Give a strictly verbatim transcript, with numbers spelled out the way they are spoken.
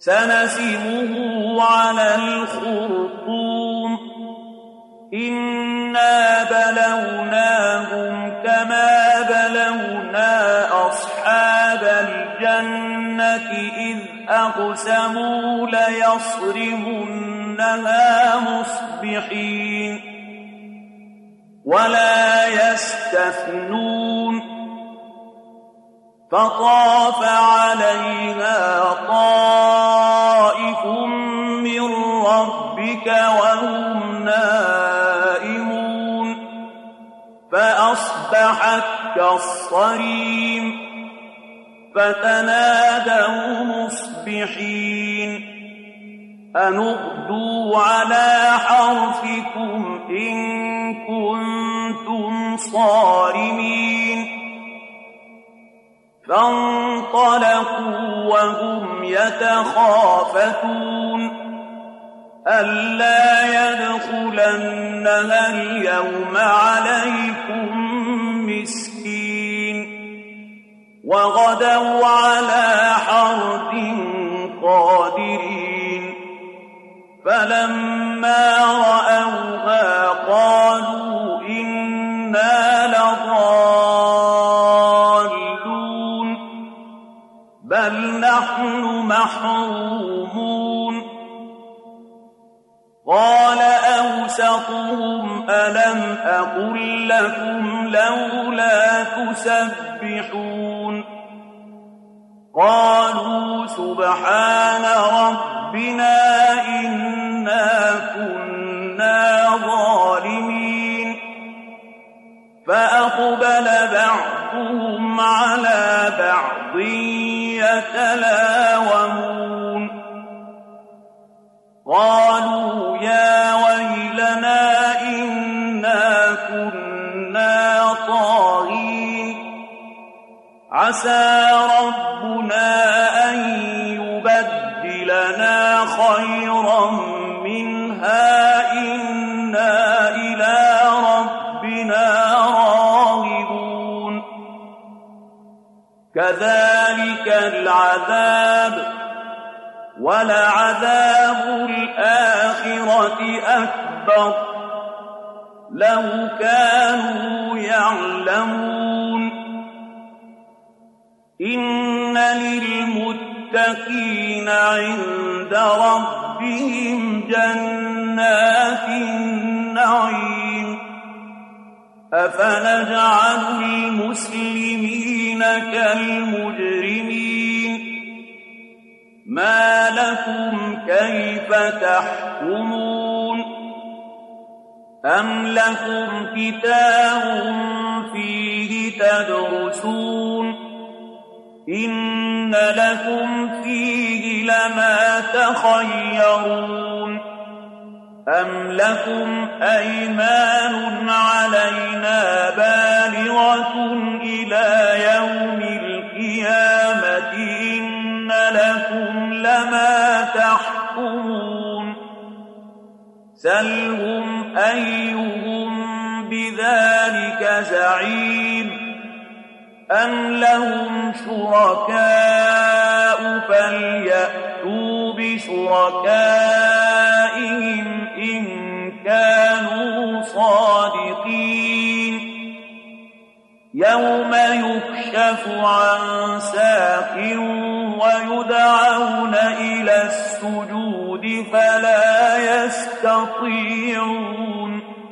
سنسمه على الخرطوم إنا بلوناهم كما بلونا أصحاب الجنة إذ أقسموا ليصرمنها مصبحين ولا يستثنون فطاف عليها طائف من ربك وهم نائمون فأصبحت كالصريم فتنادوا مصبحين أن اغدوا على حرثكم إن كنتم صارمين فانطلقوا وهم يتخافتون ألا يدخلنها اليوم عليكم مسكين وغدوا على حرد قادرين فلما رأوها قالوا إنا لضالون بل نحن محرومون قال أوسطهم ألم أقل لكم لولا تسبحون قالوا سبحان ربنا إنا كنا ظالمين فأقبل بعضهم على بعض يتلاومون قالوا يا ويلنا إنا كنا طاغين عسى ربنا أن يبدلنا خيرا منها إنا إلى ربنا راغبون كذلك العذاب ولعذاب الآخرة أكبر لو كانوا يعلمون إن للمتقين عند ربهم جنات النعيم أفنجعل المسلمين كالمجرمين ما لكم كيف تحكمون أم لكم كتاب فيه تدرسون إن لكم فيه لما تخيرون أم لكم أيمان علينا بالغة إلى يوم القيامة إن لكم لما تحكمون سلهم أيهم بذلك زعيم أم لهم شركاء فليأتوا بشركائهم إن كانوا صادقين يوم يكشف عن ساق ويدعون إلى السجود فلا يستطيعون